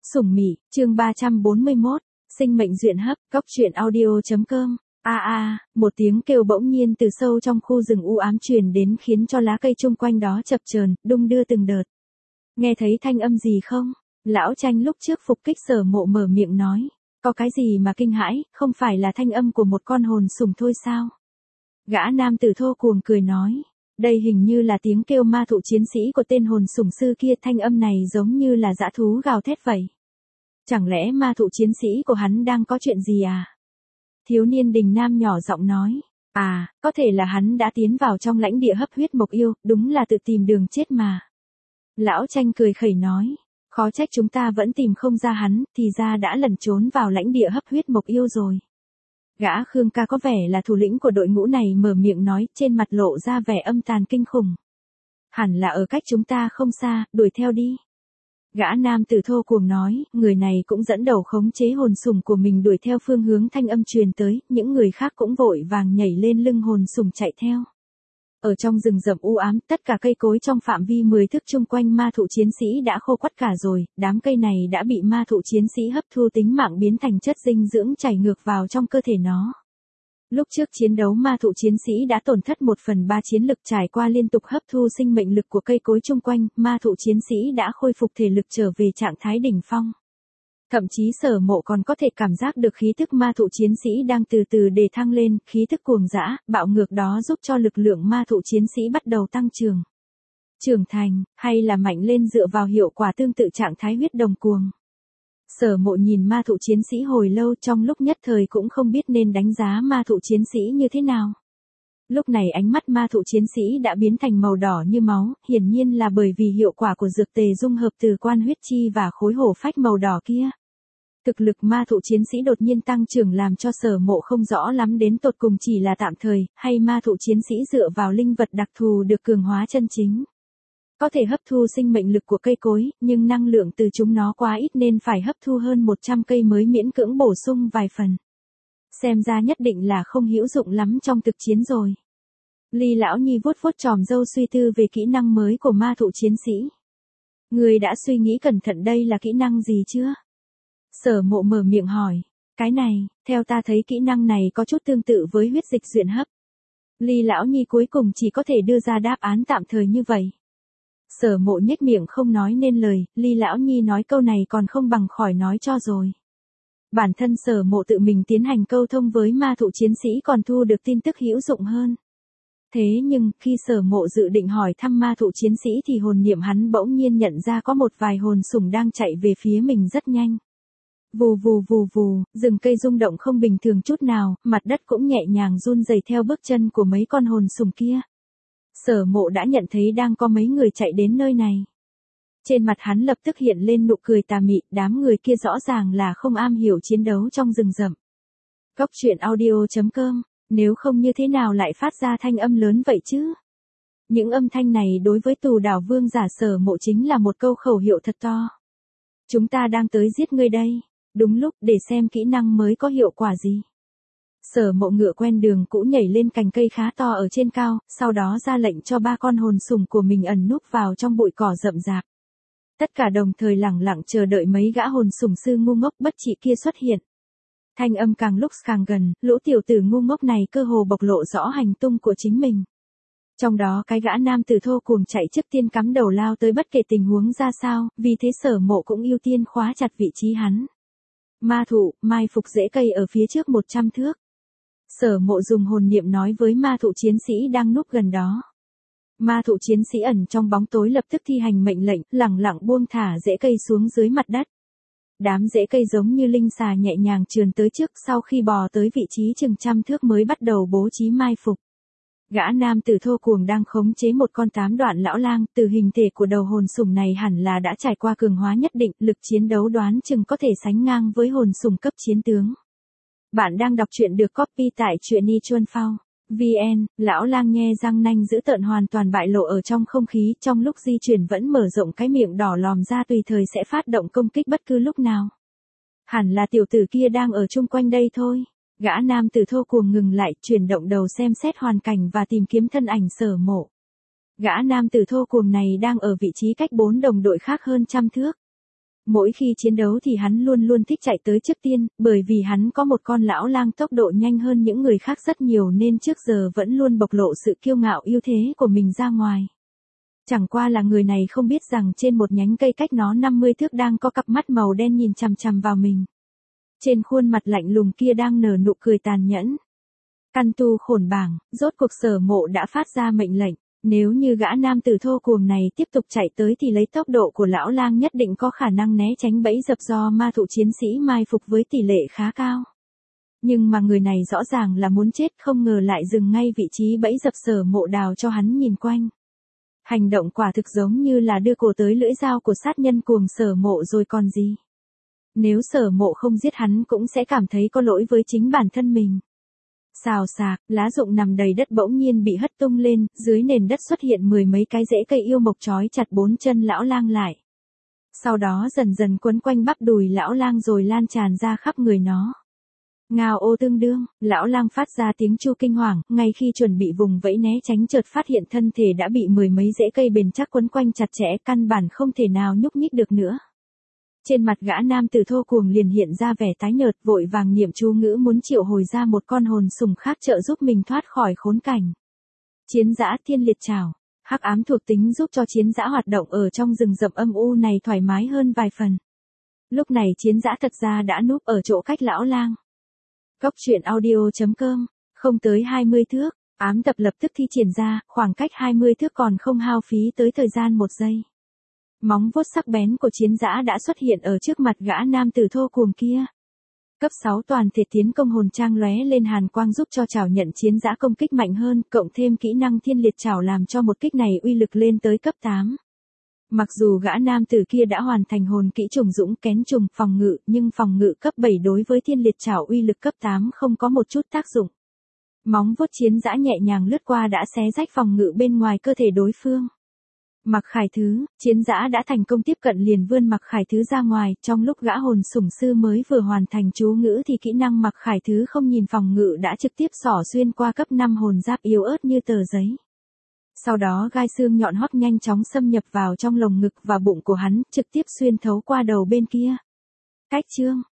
Sủng Mị, chương 341, sinh mệnh duyện hấp, góc truyện audio.com. Một tiếng kêu bỗng nhiên từ sâu trong khu rừng u ám truyền đến khiến cho lá cây chung quanh đó chập chờn, đung đưa từng đợt. Nghe thấy thanh âm gì không? Lão Tranh lúc trước phục kích Sở Mộ mở miệng nói. Có cái gì mà kinh hãi, không phải là thanh âm của một con hồn sủng thôi sao? Gã nam tử thô cuồng cười nói. Đây hình như là tiếng kêu ma thụ chiến sĩ của tên hồn sủng sư kia, thanh âm này giống như là dã thú gào thét vậy. Chẳng lẽ ma thụ chiến sĩ của hắn đang có chuyện gì à? Thiếu niên đình nam nhỏ giọng nói. Có thể là hắn đã tiến vào trong lãnh địa hấp huyết mộc yêu, đúng là tự tìm đường chết mà. Lão Tranh cười khẩy nói. Khó trách chúng ta vẫn tìm không ra hắn, thì ra đã lẩn trốn vào lãnh địa hấp huyết mộc yêu rồi. Gã Khương ca có vẻ là thủ lĩnh của đội ngũ này mở miệng nói, trên mặt lộ ra vẻ âm tàn kinh khủng. Hẳn là ở cách chúng ta không xa, đuổi theo đi. Gã nam tử thô cuồng nói, người này cũng dẫn đầu khống chế hồn sủng của mình đuổi theo phương hướng thanh âm truyền tới, những người khác cũng vội vàng nhảy lên lưng hồn sủng chạy theo. Ở trong rừng rậm u ám, tất cả cây cối trong phạm vi 10 thước chung quanh ma thụ chiến sĩ đã khô quắt cả rồi, đám cây này đã bị ma thụ chiến sĩ hấp thu tính mạng biến thành chất dinh dưỡng chảy ngược vào trong cơ thể nó. Lúc trước chiến đấu ma thụ chiến sĩ đã tổn thất 1/3 chiến lực, trải qua liên tục hấp thu sinh mệnh lực của cây cối chung quanh, ma thụ chiến sĩ đã khôi phục thể lực trở về trạng thái đỉnh phong. Thậm chí Sở Mộ còn có thể cảm giác được khí thức ma thụ chiến sĩ đang từ từ đề thăng lên, khí thức cuồng dã, bạo ngược đó giúp cho lực lượng ma thụ chiến sĩ bắt đầu tăng trưởng thành, hay là mạnh lên dựa vào hiệu quả tương tự trạng thái huyết đồng cuồng. Sở Mộ nhìn ma thụ chiến sĩ hồi lâu, trong lúc nhất thời cũng không biết nên đánh giá ma thụ chiến sĩ như thế nào. Lúc này ánh mắt ma thụ chiến sĩ đã biến thành màu đỏ như máu, hiển nhiên là bởi vì hiệu quả của dược tề dung hợp từ quan huyết chi và khối hổ phách màu đỏ kia. Thực lực ma thụ chiến sĩ đột nhiên tăng trưởng làm cho Sở Mộ không rõ lắm đến tột cùng chỉ là tạm thời, hay ma thụ chiến sĩ dựa vào linh vật đặc thù được cường hóa chân chính. Có thể hấp thu sinh mệnh lực của cây cối, nhưng năng lượng từ chúng nó quá ít nên phải hấp thu hơn 100 cây mới miễn cưỡng bổ sung vài phần. Xem ra nhất định là không hữu dụng lắm trong thực chiến rồi. Ly Lão Nhi vuốt vuốt chòm râu suy tư về kỹ năng mới của ma thụ chiến sĩ. Người đã suy nghĩ cẩn thận đây là kỹ năng gì chưa? Sở Mộ mở miệng hỏi. Cái này, theo ta thấy kỹ năng này có chút tương tự với huyết dịch duyện hấp. Ly Lão Nhi cuối cùng chỉ có thể đưa ra đáp án tạm thời như vậy. Sở Mộ nhếch miệng không nói nên lời, Ly Lão Nhi nói câu này còn không bằng khỏi nói cho rồi. Bản thân Sở Mộ tự mình tiến hành câu thông với ma thụ chiến sĩ còn thu được tin tức hữu dụng hơn. Thế nhưng, khi Sở Mộ dự định hỏi thăm ma thụ chiến sĩ thì hồn niệm hắn bỗng nhiên nhận ra có một vài hồn sủng đang chạy về phía mình rất nhanh. Vù vù vù vù, rừng cây rung động không bình thường chút nào, mặt đất cũng nhẹ nhàng run rẩy theo bước chân của mấy con hồn sủng kia. Sở Mộ đã nhận thấy đang có mấy người chạy đến nơi này. Trên mặt hắn lập tức hiện lên nụ cười tà mị, đám người kia rõ ràng là không am hiểu chiến đấu trong rừng rậm. Góc truyện audio.com, nếu không như thế nào lại phát ra thanh âm lớn vậy chứ? Những âm thanh này đối với Tù Đảo Vương giả Sở Mộ chính là một câu khẩu hiệu thật to. Chúng ta đang tới giết ngươi đây, đúng lúc để xem kỹ năng mới có hiệu quả gì. Sở Mộ ngựa quen đường cũ nhảy lên cành cây khá to ở trên cao, sau đó ra lệnh cho 3 con hồn sủng của mình ẩn núp vào trong bụi cỏ rậm rạp. Tất cả đồng thời lẳng lặng chờ đợi mấy gã hồn sủng sư ngu ngốc bất trị kia xuất hiện. Thanh âm càng lúc càng gần, lũ tiểu tử ngu ngốc này cơ hồ bộc lộ rõ hành tung của chính mình. Trong đó cái gã nam tử thô cuồng chạy trước tiên cắm đầu lao tới bất kể tình huống ra sao, vì thế Sở Mộ cũng ưu tiên khóa chặt vị trí hắn. Ma thụ, mai phục rễ cây ở phía trước 100 thước. Sở Mộ dùng hồn niệm nói với ma thụ chiến sĩ đang núp gần đó. Ma thụ chiến sĩ ẩn trong bóng tối lập tức thi hành mệnh lệnh, lẳng lặng buông thả rễ cây xuống dưới mặt đất. Đám rễ cây giống như linh xà nhẹ nhàng trườn tới trước, sau khi bò tới vị trí chừng 100 thước mới bắt đầu bố trí mai phục. Gã nam tử thô cuồng đang khống chế một con 8 đoạn lão lang, từ hình thể của đầu hồn sủng này hẳn là đã trải qua cường hóa nhất định, lực chiến đấu đoán chừng có thể sánh ngang với hồn sủng cấp chiến tướng. Bạn đang đọc truyện được copy tại truyện.ichuan.phao. VN, lão lang nhe răng nanh dữ tợn hoàn toàn bại lộ ở trong không khí, trong lúc di chuyển vẫn mở rộng cái miệng đỏ lòm ra tùy thời sẽ phát động công kích bất cứ lúc nào. Hẳn là tiểu tử kia đang ở chung quanh đây thôi. Gã nam tử thô cuồng ngừng lại, chuyển động đầu xem xét hoàn cảnh và tìm kiếm thân ảnh Sở Mộ. Gã nam tử thô cuồng này đang ở vị trí cách 4 đồng đội khác hơn 100 thước. Mỗi khi chiến đấu thì hắn luôn luôn thích chạy tới trước tiên, bởi vì hắn có một con lão lang tốc độ nhanh hơn những người khác rất nhiều nên trước giờ vẫn luôn bộc lộ sự kiêu ngạo ưu thế của mình ra ngoài. Chẳng qua là người này không biết rằng trên một nhánh cây cách nó 50 thước đang có cặp mắt màu đen nhìn chằm chằm vào mình. Trên khuôn mặt lạnh lùng kia đang nở nụ cười tàn nhẫn. Căn tu khổn bảng, rốt cuộc Sở Mộ đã phát ra mệnh lệnh. Nếu như gã nam tử thô cuồng này tiếp tục chạy tới thì lấy tốc độ của lão lang nhất định có khả năng né tránh bẫy dập do ma thụ chiến sĩ mai phục với tỷ lệ khá cao. Nhưng mà người này rõ ràng là muốn chết, không ngờ lại dừng ngay vị trí bẫy dập Sở Mộ đào cho hắn nhìn quanh. Hành động quả thực giống như là đưa cổ tới lưỡi dao của sát nhân cuồng Sở Mộ rồi còn gì. Nếu Sở Mộ không giết hắn cũng sẽ cảm thấy có lỗi với chính bản thân mình. Xào xạc, lá rụng nằm đầy đất bỗng nhiên bị hất tung lên, dưới nền đất xuất hiện 10 mấy cái rễ cây yêu mộc trói chặt 4 chân lão lang lại. Sau đó dần dần quấn quanh bắp đùi lão lang rồi lan tràn ra khắp người nó. Ngao ô tương đương, lão lang phát ra tiếng chu kinh hoàng, ngay khi chuẩn bị vùng vẫy né tránh chợt phát hiện thân thể đã bị 10 mấy rễ cây bền chắc quấn quanh chặt chẽ, căn bản không thể nào nhúc nhích được nữa. Trên mặt gã nam tử thô cuồng liền hiện ra vẻ tái nhợt, vội vàng niệm chú ngữ muốn triệu hồi ra một con hồn sùng khác trợ giúp mình thoát khỏi khốn cảnh. Chiến dã thiên liệt trảo, hắc ám thuộc tính giúp cho chiến dã hoạt động ở trong rừng rậm âm u này thoải mái hơn vài phần. Lúc này chiến dã thật ra đã núp ở chỗ cách lão lang. Cốc truyện audio.com, không tới 20 thước, ám tập lập tức thi triển ra, khoảng cách 20 thước còn không hao phí tới thời gian 1 giây. Móng vuốt sắc bén của chiến dã đã xuất hiện ở trước mặt gã nam tử thô cuồng kia. Cấp 6 toàn thể tiến công hồn trang lóe lên hàn quang giúp cho chảo nhận chiến dã công kích mạnh hơn, cộng thêm kỹ năng thiên liệt chảo làm cho một kích này uy lực lên tới cấp 8. Mặc dù gã nam tử kia đã hoàn thành hồn kỹ trùng dũng kén trùng phòng ngự, nhưng phòng ngự cấp 7 đối với thiên liệt chảo uy lực cấp 8 không có một chút tác dụng. Móng vuốt chiến dã nhẹ nhàng lướt qua đã xé rách phòng ngự bên ngoài cơ thể đối phương. Mặc Khải Thứ, chiến dã đã thành công tiếp cận liền vươn Mặc Khải Thứ ra ngoài, trong lúc gã hồn sủng sư mới vừa hoàn thành chú ngữ thì kỹ năng Mặc Khải Thứ không nhìn phòng ngự đã trực tiếp xỏ xuyên qua cấp 5 hồn giáp yếu ớt như tờ giấy. Sau đó gai xương nhọn hoắt nhanh chóng xâm nhập vào trong lồng ngực và bụng của hắn, trực tiếp xuyên thấu qua đầu bên kia. Cách chương